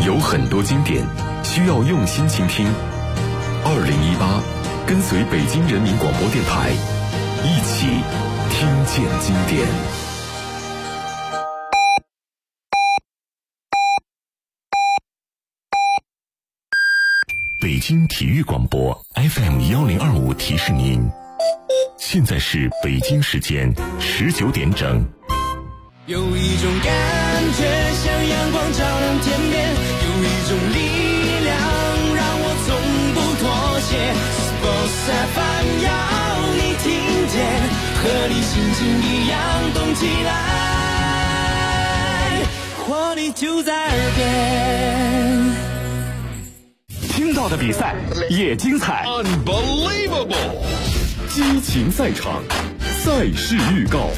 有很多经典需要用心倾听。2018，跟随北京人民广播电台，一起听见经典。北京体育广播 FM1025提示您，现在是北京时间19点整。 有一种感觉像阳光照亮天边，有一种力量让我从不妥协。Sports FM 要你听见，和你心情一样动起来，活力就在耳边。 听到的比赛也精彩 Unbelievable， 激情赛场，赛事预告。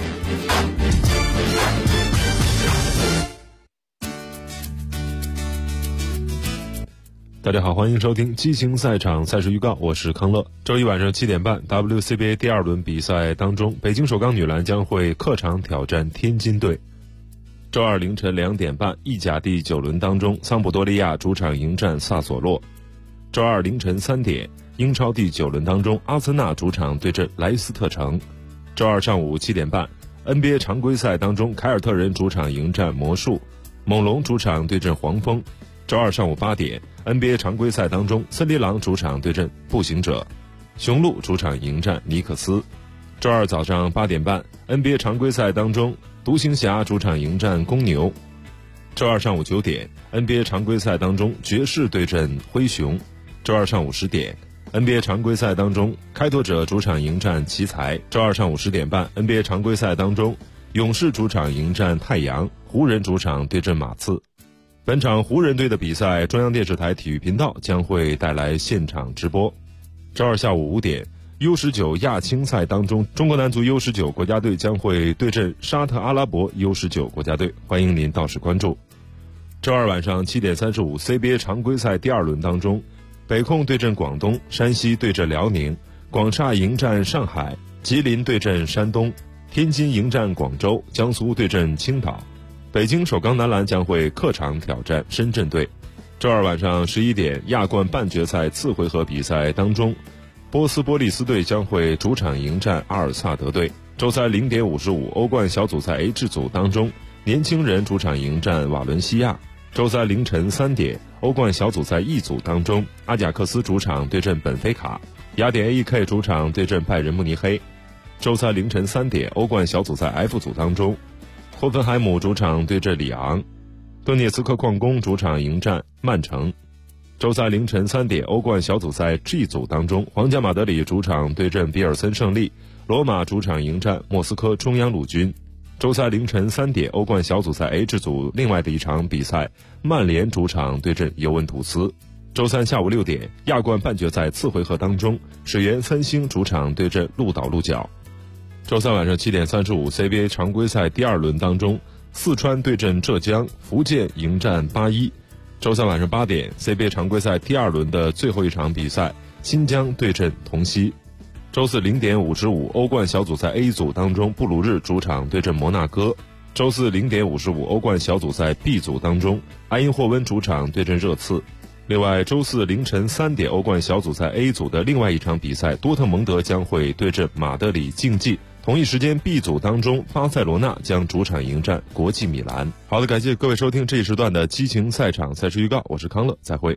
大家好，欢迎收听激情赛场赛事预告，我是康乐。周一晚上7点半 WCBA 第二轮比赛当中，北京首钢女篮将会客场挑战天津队。周二凌晨2点半，意甲第9轮当中，桑普多利亚主场迎战萨索洛。周二凌晨3点，英超第9轮当中，阿森纳主场对阵莱斯特城。周二上午7点半， NBA 常规赛当中，凯尔特人主场迎战魔术，猛龙主场对阵黄蜂。周二上午8点， NBA 常规赛当中，森林狼主场对阵步行者，雄鹿主场迎战尼克斯。周二早上8点半， NBA 常规赛当中，独行侠主场迎战公牛。周二上午9点， NBA 常规赛当中，爵士对阵灰熊。周二上午10点， NBA 常规赛当中，开拓者主场迎战奇才。周二上午10点半， NBA 常规赛当中，勇士主场迎战太阳，湖人主场对阵马刺。本场湖人队的比赛，中央电视台体育频道将会带来现场直播。周二下午5点，U19 亚青赛当中，中国男足 U19 国家队将会对阵沙特阿拉伯 U19 国家队，欢迎您到时关注。周二晚上7点35 CBA 常规赛第2轮当中，北控对阵广东，山西对阵辽宁，广厦迎战上海，吉林对阵山东，天津迎战广州，江苏对阵青岛。北京首钢男篮将会客场挑战深圳队。周二晚上11点，亚冠半决赛次回合比赛当中，波斯波利斯队将会主场迎战阿尔萨德队。周三0点55，欧冠小组赛 H 组当中，年轻人主场迎战瓦伦西亚。周三凌晨3点，欧冠小组赛 E 组当中，阿贾克斯主场对阵本菲卡，雅典 AEK 主场对阵拜仁慕尼黑。周三凌晨3点，欧冠小组赛 F 组当中，霍芬海姆主场对阵里昂，顿涅茨克矿工主场迎战曼城。周三凌晨3点，欧冠小组赛 G 组当中，皇家马德里主场对阵比尔森胜利，罗马主场迎战莫斯科中央陆军。周三凌晨3点，欧冠小组赛 H 组另外的一场比赛，曼联主场对阵尤文图斯。周三下午6点，亚冠半决赛次回合当中，水源三星主场对阵鹿岛鹿角。周三晚上7点35 CBA 常规赛第2轮当中，四川对阵浙江，福建迎战81。周三晚上8点 CBA 常规赛第2轮的最后一场比赛，新疆对阵同曦。周四0点55，欧冠小组赛 A 组当中，布鲁日主场对阵摩纳哥。周四0点55，欧冠小组赛 B 组当中，埃因霍温主场对阵热刺。另外，周四凌晨3点，欧冠小组赛 A 组的另外一场比赛，多特蒙德将会对阵马德里竞技。同一时间 B 组当中，巴塞罗那将主场迎战国际米兰。好的，感谢各位收听这一时段的激情赛场赛事预告，我是康乐，再会。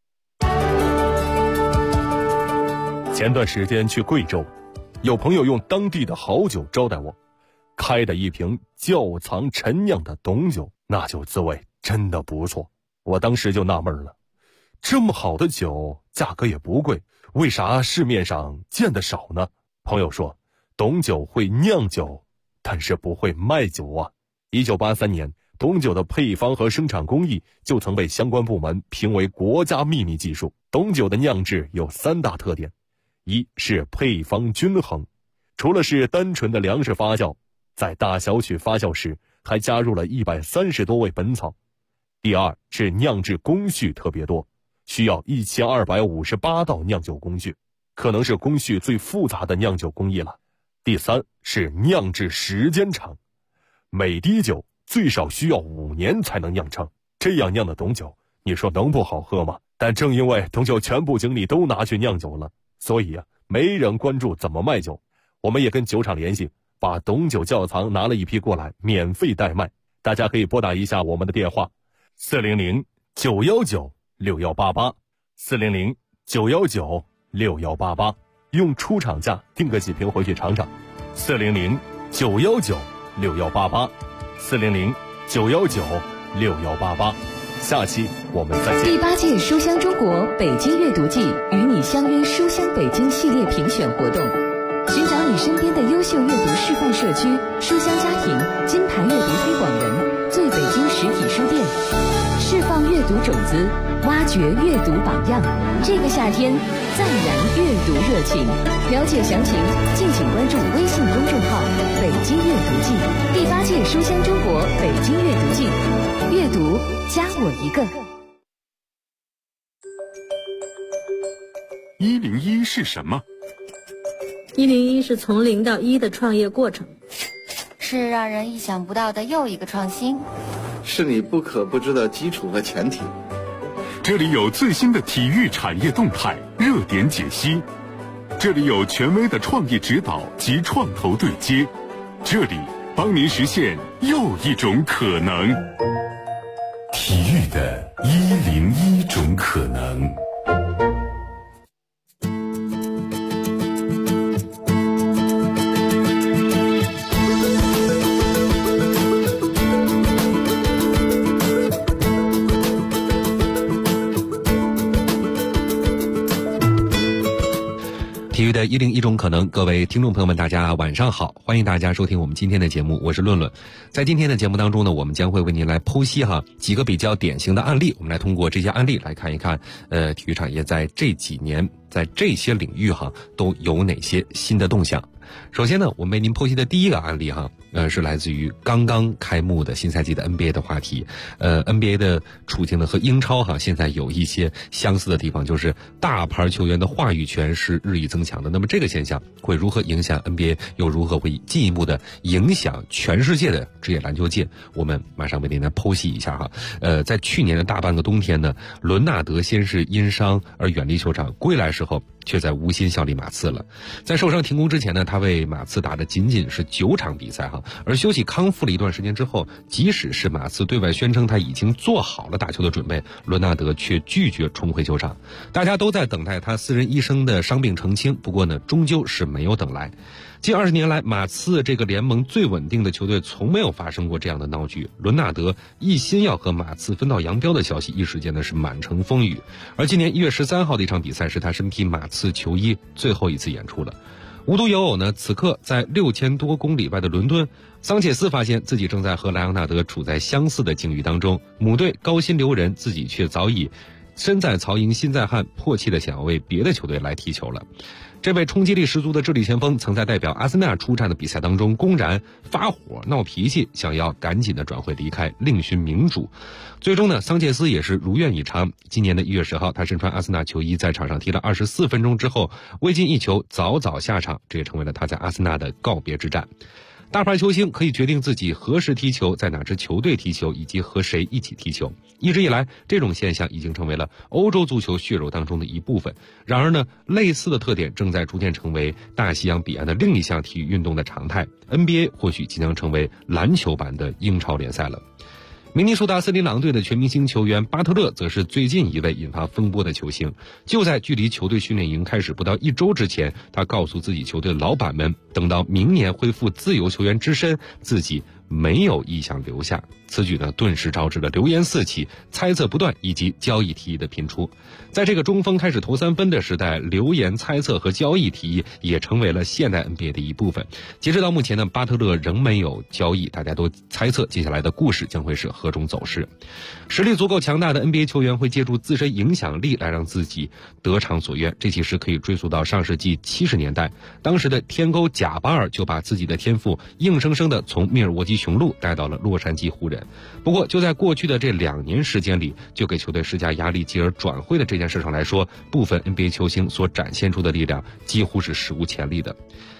前段时间去贵州，有朋友用当地的好酒招待我，开的一瓶窖藏陈酿的董酒，那酒滋味真的不错。我当时就纳闷了，这么好的酒，价格也不贵，为啥市面上见得少呢？朋友说，董酒会酿酒，但是不会卖酒啊。1983年，董酒的配方和生产工艺就曾被相关部门评为国家秘密技术。董酒的酿制有3大特点，一是配方均衡，除了是单纯的粮食发酵，在大小曲发酵时还加入了130多味本草。第二是酿制工序特别多，需要1258道酿酒工序，可能是工序最复杂的酿酒工艺了。第三是酿制时间长，每滴酒最少需要5年才能酿成，这样酿的董酒你说能不好喝吗？但正因为董酒全部精力都拿去酿酒了，所以没人关注怎么卖酒。我们也跟酒厂联系，把董酒窖藏拿了一批过来，免费代卖。大家可以拨打一下我们的电话：400-919-6188，400-919-6188，用出厂价订个几瓶回去尝尝。400-919-6188，400-919-6188。下期我们再见。 第8届书香中国北京阅读季与你相约书香北京系列评选活动，寻找你身边的优秀阅读示范社区、书香家庭、金牌阅读推广人、最北京实体书店，释放阅读种子，挖掘阅读榜样。这个夏天再燃阅读热情。了解详情，敬请关注微信公众号“北京阅读季”。第8届书香中国北京阅读季，阅读加我一个。 101是什么 ？101是从0到1的创业过程， 是让人意想不到的又一个创新， 是你不可不知的基础和前提。 这里有最新的体育产业动态、热点解析，这里有权威的创业指导及创投对接，这里帮您实现又一种可能。 体育的101种可能。 体育的101种可能，各位听众朋友们，大家晚上好，欢迎大家收听我们今天的节目，我是论论。在今天的节目当中呢，我们将会为您来剖析几个比较典型的案例，我们来通过这些案例来看一看，体育产业在这几年在这些领域都有哪些新的动向。首先呢，我们为您剖析的第一个案例是来自于刚刚开幕的新赛季的 NBA 的话题。NBA 的处境呢和英超现在有一些相似的地方，就是大牌球员的话语权是日益增强的。那么这个现象会如何影响 NBA， 又如何会进一步的影响全世界的职业篮球界？我们马上为您来剖析一下在去年的大半个冬天呢，伦纳德先是因伤而远离球场，归来时候却在无心效力马刺了。在受伤停工之前呢，他为马刺打的仅仅是9场比赛而休息康复了一段时间之后，即使是马刺对外宣称他已经做好了打球的准备，伦纳德却拒绝重回球场。大家都在等待他私人医生的伤病澄清，不过呢，终究是没有等来。近20年来，马刺这个联盟最稳定的球队从没有发生过这样的闹剧。伦纳德一心要和马刺分道扬镳的消息一时间呢是满城风雨。而今年1月13号的一场比赛是他身披马刺球衣最后一次演出了。无独有偶呢，此刻在6000多公里外的伦敦，桑切斯发现自己正在和莱昂纳德处在相似的境遇当中，母队高薪留人，自己却早已身在曹营心在汉，迫切的想要为别的球队来踢球了。这位冲击力十足的智利前锋曾在代表阿森纳出战的比赛当中公然发火闹脾气，想要赶紧的转会离开，另寻明主。最终呢，桑切斯也是如愿以偿。今年的1月10号，他身穿阿森纳球衣在场上踢了24分钟之后，未进一球早早下场，这也成为了他在阿森纳的告别之战。大牌球星可以决定自己何时踢球，在哪支球队踢球，以及和谁一起踢球。一直以来，这种现象已经成为了欧洲足球血肉当中的一部分。然而呢，类似的特点正在逐渐成为大西洋彼岸的另一项体育运动的常态。NBA 或许即将成为篮球版的英超联赛了。明尼苏达森林狼队的全明星球员巴特勒则是最近一位引发风波的球星。就在距离球队训练营开始不到1周之前，他告诉自己球队的老板们，等到明年恢复自由球员之身，自己没有意向留下。此举呢，顿时招致了流言四起、猜测不断以及交易提议的频出。在这个中锋开始投3分的时代，流言、猜测和交易提议也成为了现代 NBA 的一部分。截止到目前呢，巴特勒仍没有交易，大家都猜测接下来的故事将会是何种走势。实力足够强大的 NBA 球员会借助自身影响力来让自己得偿所愿，这其实可以追溯到上世纪70年代，当时的天勾贾巴尔就把自己的天赋硬生生的从密尔沃基雄鹿带到了洛杉矶湖人。不过就在过去的这2年时间里，就给球队施加压力继而转会的这件事上来说，部分 NBA 球星所展现出的力量几乎是史无前例的。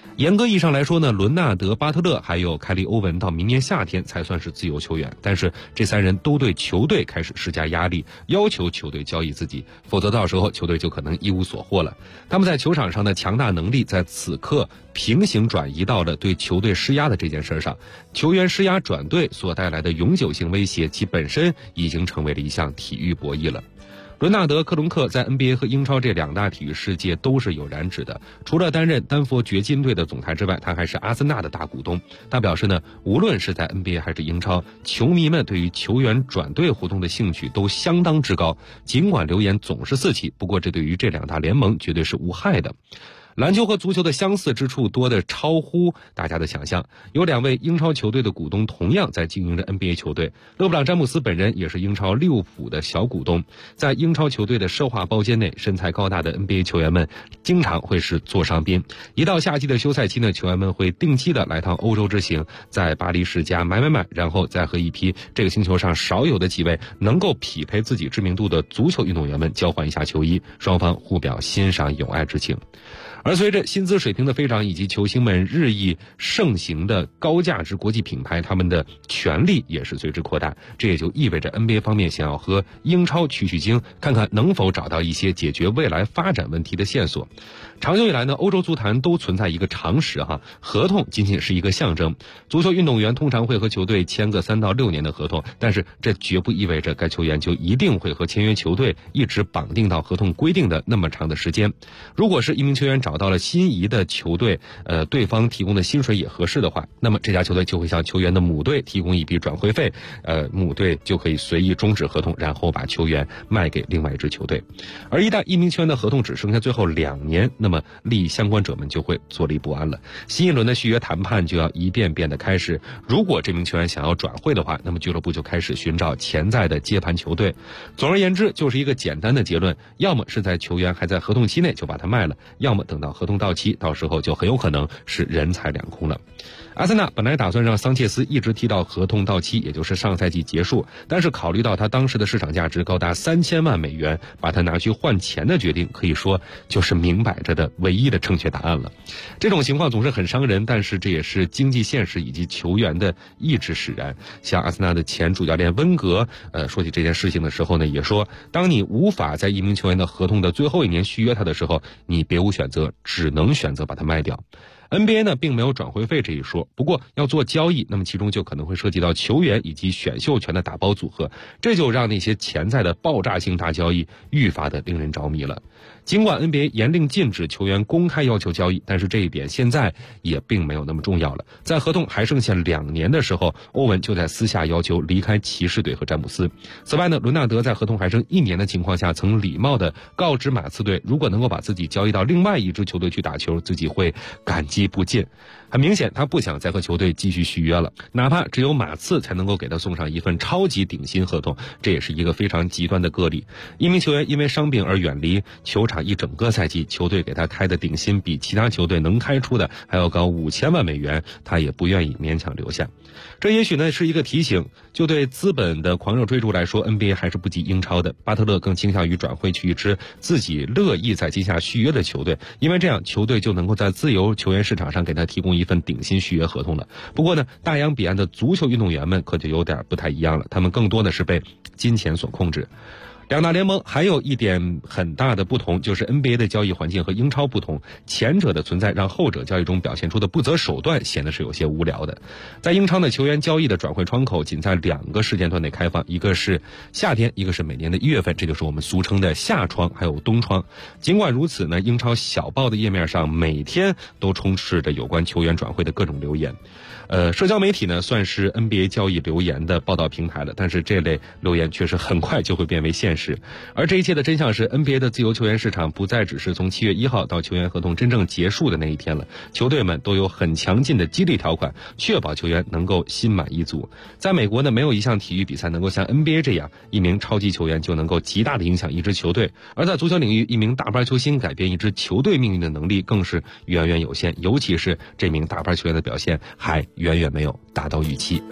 严格意义上来说呢，伦纳德、巴特勒还有凯利·欧文到明年夏天才算是自由球员，但是这3人都对球队开始施加压力，要求球队交易自己，否则到时候球队就可能一无所获了。他们在球场上的强大能力在此刻平行转移到了对球队施压的这件事上，球员施压转队所带来的永久性威胁，其本身已经成为了一项体育博弈了。伦纳德·克隆克在 NBA 和英超这2大体育世界都是有染指的，除了担任丹佛掘金队的总裁之外，他还是阿森纳的大股东。他表示呢，无论是在 NBA 还是英超，球迷们对于球员转队活动的兴趣都相当之高，尽管流言总是四起，不过这对于这2大联盟绝对是无害的。篮球和足球的相似之处多得超乎大家的想象。有2位英超球队的股东同样在经营着 NBA 球队，勒布朗·詹姆斯本人也是英超利物浦的小股东。在英超球队的奢华包间内，身材高大的 NBA 球员们经常会是座上宾。一到夏季的休赛期呢，球员们会定期的来趟欧洲之行，在巴黎世家买，然后再和一批这个星球上少有的几位能够匹配自己知名度的足球运动员们交换一下球衣，双方互表欣赏友爱之情。而随着薪资水平的飞涨以及球星们日益盛行的高价值国际品牌，他们的权力也是随之扩大。这也就意味着 NBA 方面想要和英超取经，看看能否找到一些解决未来发展问题的线索。长久以来呢，欧洲足坛都存在一个常识合同仅仅是一个象征。足球运动员通常会和球队签个3到6年的合同，但是这绝不意味着该球员就一定会和签约球队一直绑定到合同规定的那么长的时间。如果是一名球员找到了心仪的球队，对方提供的薪水也合适的话，那么这家球队就会向球员的母队提供一笔转会费，母队就可以随意终止合同，然后把球员卖给另外一支球队。而一旦一名球员的合同只剩下最后2年，那么利益相关者们就会坐立不安了。新一轮的续约谈判就要一遍遍的开始。如果这名球员想要转会的话，那么俱乐部就开始寻找潜在的接盘球队。总而言之，就是一个简单的结论：要么是在球员还在合同期内就把他卖了，要么等到合同到期，到时候就很有可能是人财两空了。阿森纳本来打算让桑切斯一直踢到合同到期，也就是上赛季结束，但是考虑到他当时的市场价值高达3000万美元，把他拿去换钱的决定，可以说就是明摆着的唯一的正确答案了。这种情况总是很伤人，但是这也是经济现实以及球员的意志使然。像阿森纳的前主教练温格说起这件事情的时候呢，也说，当你无法在一名球员的合同的最后1年续约他的时候，你别无选择，只能选择把他卖掉。NBA 呢并没有转会费这一说，不过要做交易，那么其中就可能会涉及到球员以及选秀权的打包组合，这就让那些潜在的爆炸性大交易愈发的令人着迷了。尽管 NBA 严令禁止球员公开要求交易，但是这一点现在也并没有那么重要了。在合同还剩下2年的时候，欧文就在私下要求离开骑士队和詹姆斯。此外呢，伦纳德在合同还剩1年的情况下，曾礼貌地告知马刺队，如果能够把自己交易到另外一支球队去打球，自己会感激不尽。很明显，他不想再和球队继续续约了，哪怕只有马刺才能够给他送上一份超级顶薪合同，这也是一个非常极端的个例。一名球员因为伤病而远离球场一整个赛季，球队给他开的顶薪比其他球队能开出的还要高5000万美元，他也不愿意勉强留下。这也许呢是一个提醒，就对资本的狂热追逐来说， NBA 还是不及英超的。巴特勒更倾向于转会去一支自己乐意在今夏续约的球队，因为这样球队就能够在自由球员市场上给他提供一份顶薪续约合同了。不过呢，大洋彼岸的足球运动员们可就有点不太一样了，他们更多的是被金钱所控制。2大联盟还有一点很大的不同，就是 NBA 的交易环境和英超不同，前者的存在让后者交易中表现出的不择手段显得是有些无聊的。在英超的球员交易的转会窗口仅在2个时间段内开放，一个是夏天，一个是每年的1月份，这就是我们俗称的夏窗还有冬窗。尽管如此呢，英超小报的页面上每天都充斥着有关球员转会的各种留言。社交媒体呢算是 NBA 交易留言的报道平台了，但是这类留言确实很快就会变为现实。而这一切的真相是 NBA 的自由球员市场不再只是从7月1号到球员合同真正结束的那一天了，球队们都有很强劲的激励条款，确保球员能够心满意足。在美国呢，没有一项体育比赛能够像 NBA 这样，一名超级球员就能够极大的影响一支球队，而在足球领域，一名大牌球星改变一支球队命运的能力更是远远有限，尤其是这名大牌球员的表现还远远没有达到预期。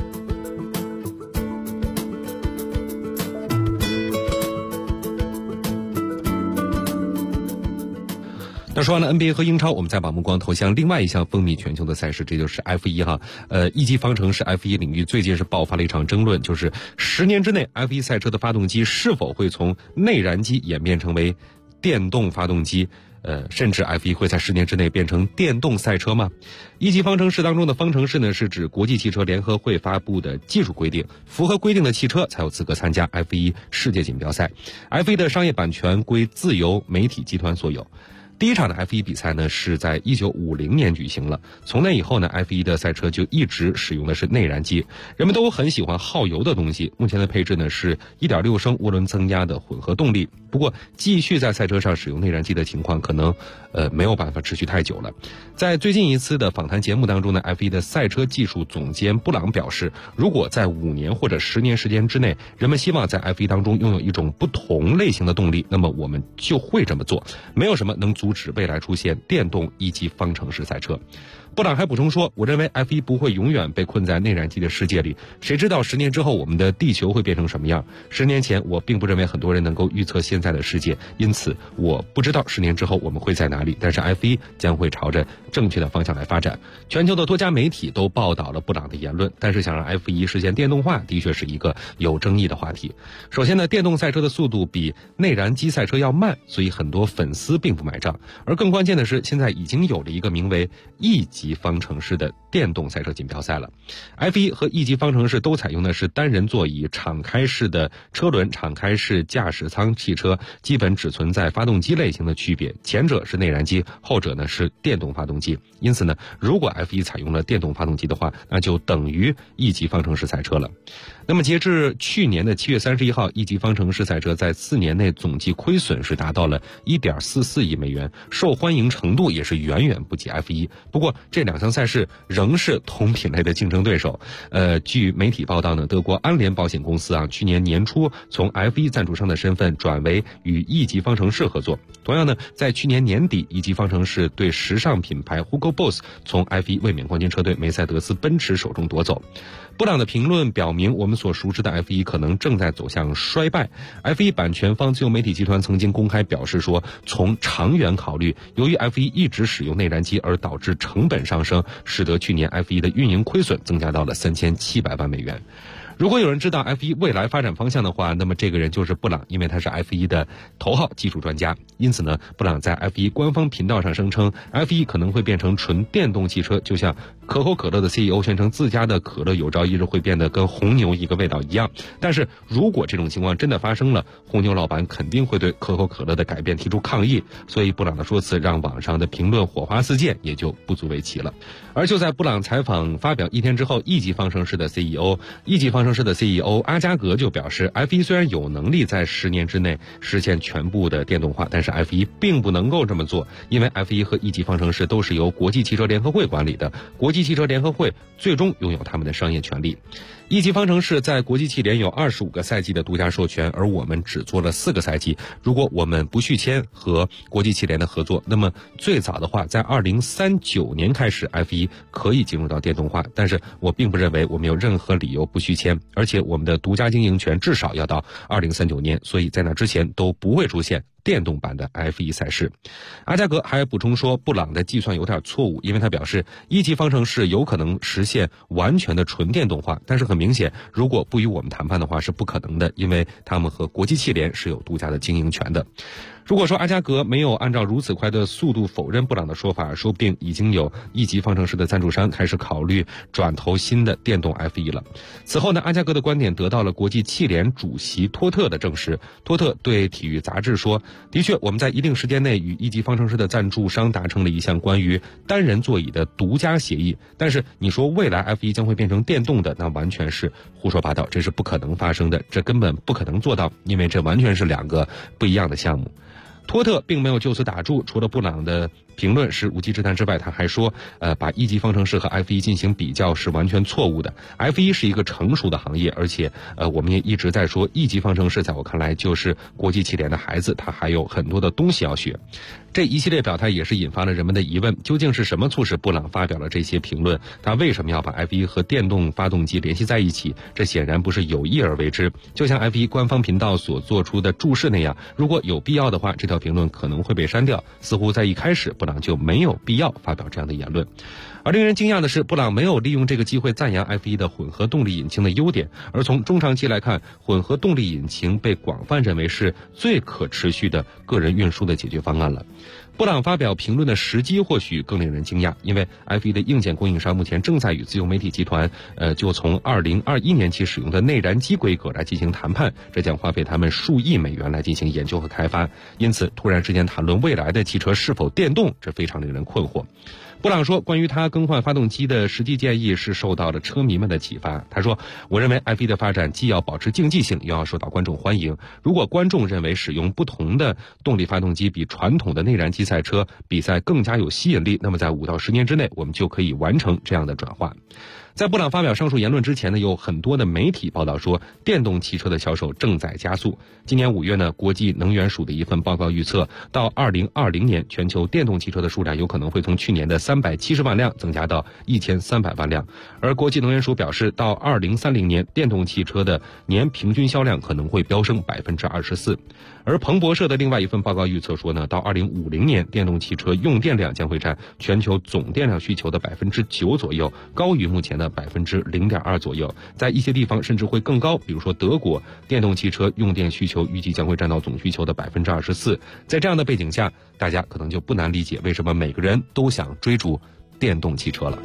那说完了 NBA 和英超，我们再把目光投向另外一项风靡全球的赛事，这就是 F1 哈。一级方程式 F1 领域最近是爆发了一场争论，就是10年之内 F1 赛车的发动机是否会从内燃机演变成为电动发动机。甚至 F1 会在10年之内变成电动赛车吗？一级方程式当中的方程式呢，是指国际汽车联合会发布的技术规定，符合规定的汽车才有资格参加 F1 世界锦标赛。F1 的商业版权归自由媒体集团所有。第一场的 F1 比赛呢是在1950年举行了，从那以后呢 F1 的赛车就一直使用的是内燃机，人们都很喜欢耗油的东西。目前的配置呢是 1.6 升涡轮增压的混合动力，不过继续在赛车上使用内燃机的情况可能没有办法持续太久了。在最近一次的访谈节目当中呢 F1 的赛车技术总监布朗表示，如果在5年或者10年时间之内，人们希望在 F1 当中拥有一种不同类型的动力，那么我们就会这么做，没有什么能阻止未来出现电动一级方程式赛车。布朗还补充说，我认为 F1 不会永远被困在内燃机的世界里，谁知道10年之后我们的地球会变成什么样。10年前我并不认为很多人能够预测现在的世界，因此我不知道10年之后我们会在哪里，但是 F1 将会朝着正确的方向来发展。全球的多家媒体都报道了布朗的言论，但是想让 F1 实现电动化的确是一个有争议的话题。首先呢，电动赛车的速度比内燃机赛车要慢，所以很多粉丝并不买账。而更关键的是，现在已经有了一个名为一级方程式的电动赛车锦标赛了。F1 和一级方程式都采用的是单人座椅敞开式的车轮，敞开式驾驶舱汽车基本只存在发动机类型的区别，前者是内燃机，后者呢是电动发动机。因此呢，如果 F1 采用了电动发动机的话，那就等于一级方程式赛车了。那么截至去年的7月31号，一级方程式赛车在4年内总计亏损是达到了 1.44 亿美元，受欢迎程度也是远远不及 F1。不过这两项赛事仍是同品类的竞争对手。据媒体报道呢，德国安联保险公司去年年初从 F1 赞助商的身份转为与一级方程式合作。同样呢，在去年年底，一级方程式对时尚品牌 Hugo Boss 从 F1 卫冕冠军车队梅赛德斯奔驰手中夺走。布朗的评论表明，我们所熟知的 F1 可能正在走向衰败。F1 版权方自由媒体集团曾经公开表示说，从长远考虑，由于 F1 一直使用内燃机而导致成本上升，使得去年 F1 的运营亏损增加到了3700万美元。如果有人知道 F1 未来发展方向的话，那么这个人就是布朗，因为他是 F1 的头号技术专家。因此呢，布朗在 F1 官方频道上声称 F1 可能会变成纯电动汽车，就像可口可乐的 CEO 宣称自家的可乐有朝一日会变得跟红牛一个味道一样。但是如果这种情况真的发生了，红牛老板肯定会对可口可乐的改变提出抗议，所以布朗的说辞让网上的评论火花四溅，也就不足为奇了。而就在布朗采访发表一天之后，一级方程式的 CEO 阿加格就表示， F1 虽然有能力在10年之内实现全部的电动化，但是 F1 并不能够这么做，因为 F1 和一级方程式都是由国际汽车联合会管理的，国际汽车联合会最终拥有他们的商业权利。一级方程式在国际汽联有25个赛季的独家授权，而我们只做了4个赛季。如果我们不续签和国际汽联的合作，那么最早的话在2039年开始 F1 可以进入到电动化，但是我并不认为我们有任何理由不续签，而且我们的独家经营权至少要到2039年，所以在那之前都不会出现电动版的 F1 赛事。阿加格还补充说，布朗的计算有点错误，因为他表示一级方程式有可能实现完全的纯电动化，但是很明显，如果不与我们谈判的话是不可能的，因为他们和国际汽联是有独家的经营权的。如果说阿加格没有按照如此快的速度否认布朗的说法，说不定已经有一级方程式的赞助商开始考虑转投新的电动 F1 了。此后呢，阿加格的观点得到了国际汽联主席托特的证实。托特对体育杂志说，的确我们在一定时间内与一级方程式的赞助商达成了一项关于单人座椅的独家协议，但是你说未来 F1 将会变成电动的，那完全是胡说八道，这是不可能发生的，这根本不可能做到，因为这完全是2个不一样的项目。托特并没有就此打住，除了布朗的评论是无稽之谈之外，他还说，把一级方程式和 F1 进行比较是完全错误的。F1 是一个成熟的行业，而且我们也一直在说，一级方程式在我看来就是国际汽联的孩子，他还有很多的东西要学。这一系列表态也是引发了人们的疑问，究竟是什么促使布朗发表了这些评论？他为什么要把 F1 和电动发动机联系在一起？这显然不是有意而为之。就像 F1 官方频道所做出的注释那样，如果有必要的话，这条评论可能会被删掉。似乎在一开始，布朗就没有必要发表这样的言论。而令人惊讶的是，布朗没有利用这个机会赞扬 F1 的混合动力引擎的优点，而从中长期来看，混合动力引擎被广泛认为是最可持续的个人运输的解决方案了。布朗发表评论的时机或许更令人惊讶，因为 F1 的硬件供应商目前正在与自由媒体集团就从2021年起使用的内燃机规格来进行谈判，这将花费他们数亿美元来进行研究和开发。因此突然之间谈论未来的汽车是否电动，这非常令人困惑。布朗说，关于他更换发动机的实际建议是受到了车迷们的启发。他说，我认为 F1 的发展既要保持竞技性，又要受到观众欢迎。如果观众认为使用不同的动力发动机比传统的内燃机赛车比赛更加有吸引力，那么在5到10年之内，我们就可以完成这样的转化。在布朗发表上述言论之前呢，有很多的媒体报道说，电动汽车的销售正在加速。今年5月呢，国际能源署的一份报告预测，到2020年，全球电动汽车的数量有可能会从去年的370万辆增加到1300万辆。而国际能源署表示，到2030年，电动汽车的年平均销量可能会飙升24%。而彭博社的另外一份报告预测说呢，到2050年，电动汽车用电量将会占全球总电量需求的9%左右，高于目前的0.2%左右，在一些地方甚至会更高，比如说德国，电动汽车用电需求预计将会占到总需求的24%。在这样的背景下，大家可能就不难理解为什么每个人都想追逐电动汽车了。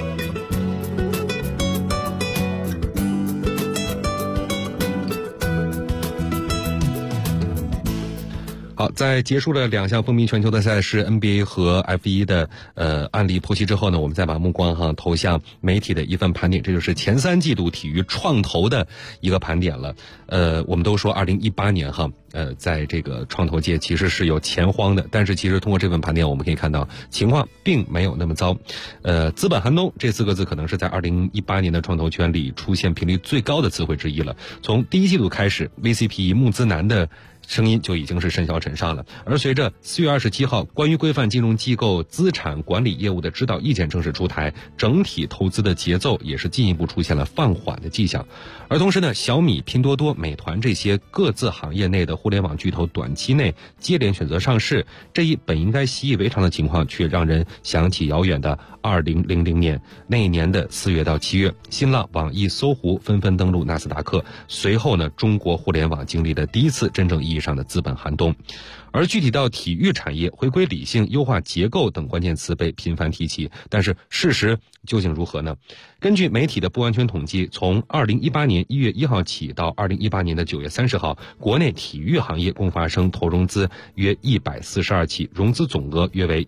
好，在结束了2项风靡全球的赛事 NBA 和 F1 的案例剖析之后呢，我们再把目光投向媒体的一份盘点，这就是前3季度体育创投的一个盘点了。我们都说2018年在这个创投界其实是有钱荒的，但是其实通过这份盘点我们可以看到情况并没有那么糟。资本寒冬这4个字可能是在2018年的创投圈里出现频率最高的词汇之一了。从第1季度开始 ，VCP 募资难的声音就已经是甚嚣尘上了。而随着4月27号关于规范金融机构资产管理业务的指导意见正式出台，整体投资的节奏也是进一步出现了放缓的迹象。而同时呢，小米、拼多多、美团这些各自行业内的互联网巨头短期内接连选择上市，这一本应该习以为常的情况，却让人想起遥远的2000年。那一年的4月到7月，新浪、网易、搜狐纷纷登陆纳斯达克，随后呢，中国互联网经历了第一次真正意义上的资本寒冬。而具体到体育产业，回归理性、优化结构等关键词被频繁提起，但是事实究竟如何呢？根据媒体的不完全统计，从2018年1月1号起到2018年的9月30号，国内体育行业共发生投融资约142起，融资总额约为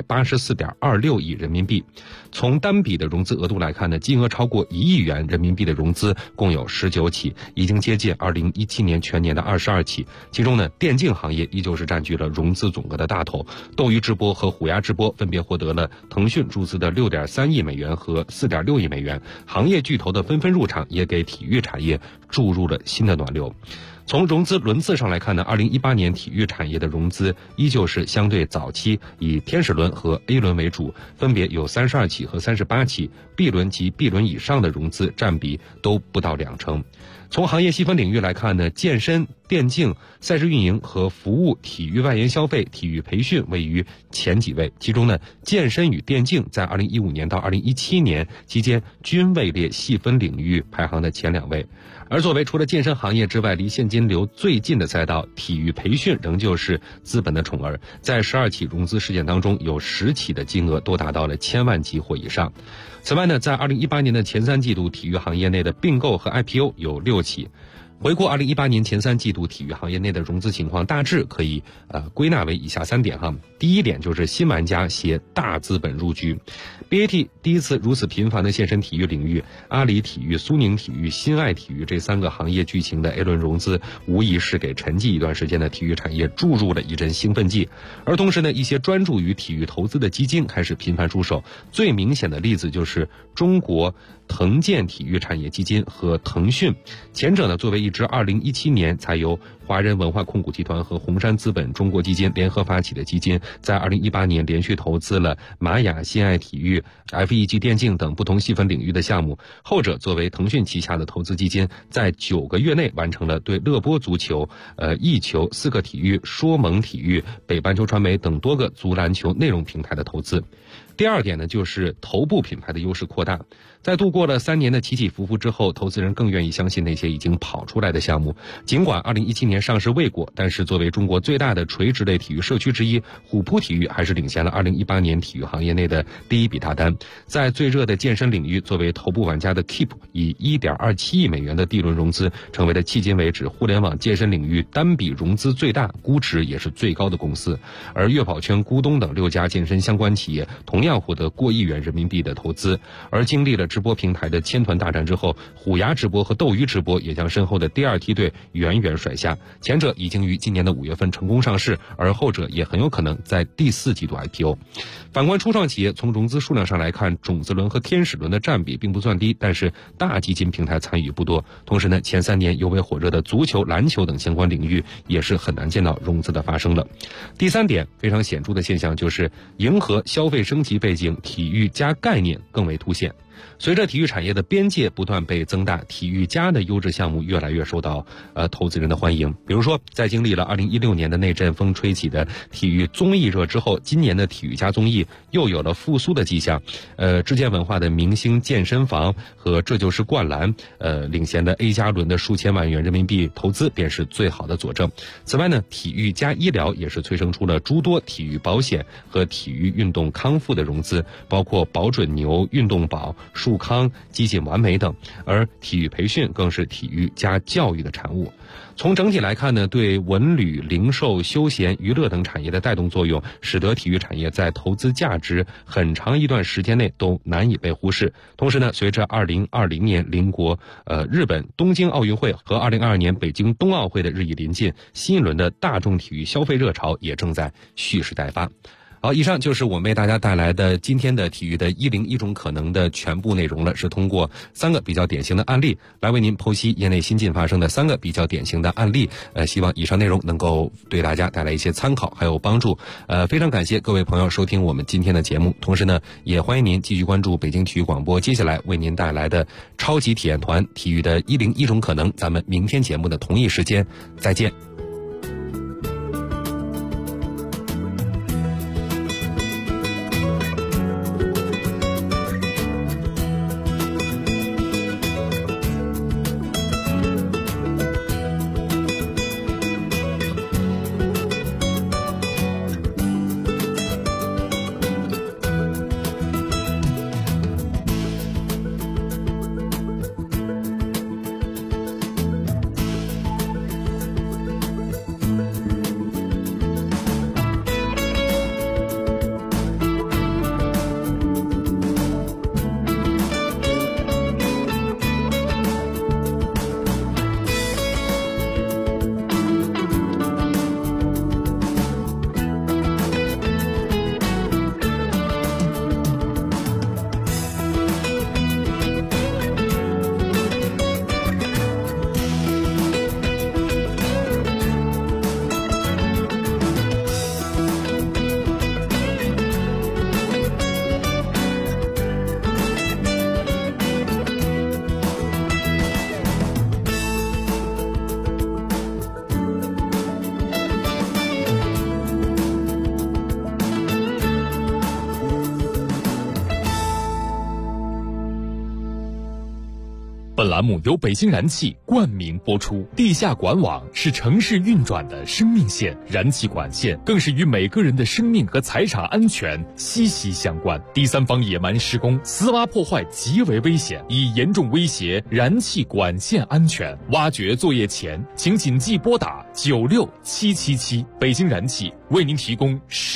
184.26亿人民币。从单笔的融资额度来看呢，金额超过1亿元人民币的融资共有19起，已经接近2017年全年的22起。其中呢，电竞行业依旧是占据了融资总额的大头，斗鱼直播和虎牙直播分别获得了腾讯注资的6.3亿美元和4.6亿美元，行业巨头的纷纷入场也给体育产业注入了新的暖流。从融资轮次上来看呢，2018年体育产业的融资依旧是相对早期，以天使轮和 A 轮为主，分别有32起和38起， B 轮及 B 轮以上的融资占比都不到2成。从行业细分领域来看呢，健身、电竞、赛事运营和服务、体育外延消费、体育培训位于前几位，其中呢，健身与电竞在2015年到2017年期间均位列细分领域排行的前2位。而作为除了健身行业之外离现金流最近的赛道，体育培训仍旧是资本的宠儿，在12起融资事件当中，有10起的金额都达到了1000万级或以上。此外呢，在2018年的前3季度，体育行业内的并购和 IPO 有6起。 回顾2018年前3季度体育行业内的融资情况，大致可以归纳为以下3点哈。第一点就是新玩家携大资本入局 ，BAT 第一次如此频繁的现身体育领域，阿里体育、苏宁体育、新爱体育这3个行业巨擎的 A 轮融资，无疑是给沉寂一段时间的体育产业注入了一针兴奋剂。而同时呢，一些专注于体育投资的基金开始频繁出手，最明显的例子就是中国腾建体育产业基金和腾讯。前者呢，作为一支2017年才由华人文化控股集团和红杉资本中国基金联合发起的基金，在2018年连续投资了玛雅、新爱体育、FEG 电竞等不同细分领域的项目。后者作为腾讯旗下的投资基金，在9个月内完成了对乐波足球、易球、4个体育、说盟体育、北半球传媒等多个足篮球内容平台的投资。第二点呢，就是头部品牌的优势扩大。在度过了3年的起起伏伏之后，投资人更愿意相信那些已经跑出来的项目。尽管2017年上市未果，但是作为中国最大的垂直类体育社区之一，虎扑体育还是领先了2018年体育行业内的第一笔大单。在最热的健身领域，作为头部玩家的 Keep 以1.27亿美元的 D 轮融资，成为了迄今为止互联网健身领域单笔融资最大、估值也是最高的公司。而悦跑圈、咕咚等6家健身相关企业同样获得过亿元人民币的投资。而经历了直播平台的千团大战之后，虎牙直播和斗鱼直播也将身后的第2梯队远远甩下。前者已经于今年的5月份成功上市，而后者也很有可能在第4季度 IPO。反观初创企业，从融资数量上来看，种子轮和天使轮的占比并不算低，但是大基金平台参与不多。同时呢，前3年尤为火热的足球、篮球等相关领域也是很难见到融资的发生了。第3点非常显著的现象就是迎合消费升级背景，体育加概念更为凸显。随着体育产业的边界不断被增大，体育加的优质项目越来越受到投资人的欢迎。比如说，在经历了2016年的那阵风吹起的体育综艺热之后，今年的体育加综艺又有了复苏的迹象。之前文化的明星健身房和这就是灌篮，领衔的 A 加轮的数千万元人民币投资便是最好的佐证。此外呢，体育加医疗也是催生出了诸多体育保险和体育运动康复的融资，包括保准牛、运动宝、树康、基锦完美等，而体育培训更是体育加教育的产物。从整体来看呢，对文旅、零售、休闲、娱乐等产业的带动作用，使得体育产业在投资价值很长一段时间内都难以被忽视。同时呢，随着2020年邻国日本东京奥运会和2022年北京冬奥会的日益临近，新一轮的大众体育消费热潮也正在蓄势待发。好，以上就是我们为大家带来的今天的体育的101种可能的全部内容了，是通过3个比较典型的案例来为您剖析业内新近发生的3个比较典型的案例。希望以上内容能够对大家带来一些参考还有帮助。非常感谢各位朋友收听我们今天的节目，同时呢，也欢迎您继续关注北京体育广播接下来为您带来的超级体验团体育的101种可能。咱们明天节目的同一时间再见。 本栏目由北京燃气冠名播出。地下管网是城市运转的生命线，燃气管线更是与每个人的生命和财产安全息息相关。第三方野蛮施工、私挖破坏极为危险，已严重威胁燃气管线安全。挖掘作业前，请谨记拨打96777。北京燃气为您提供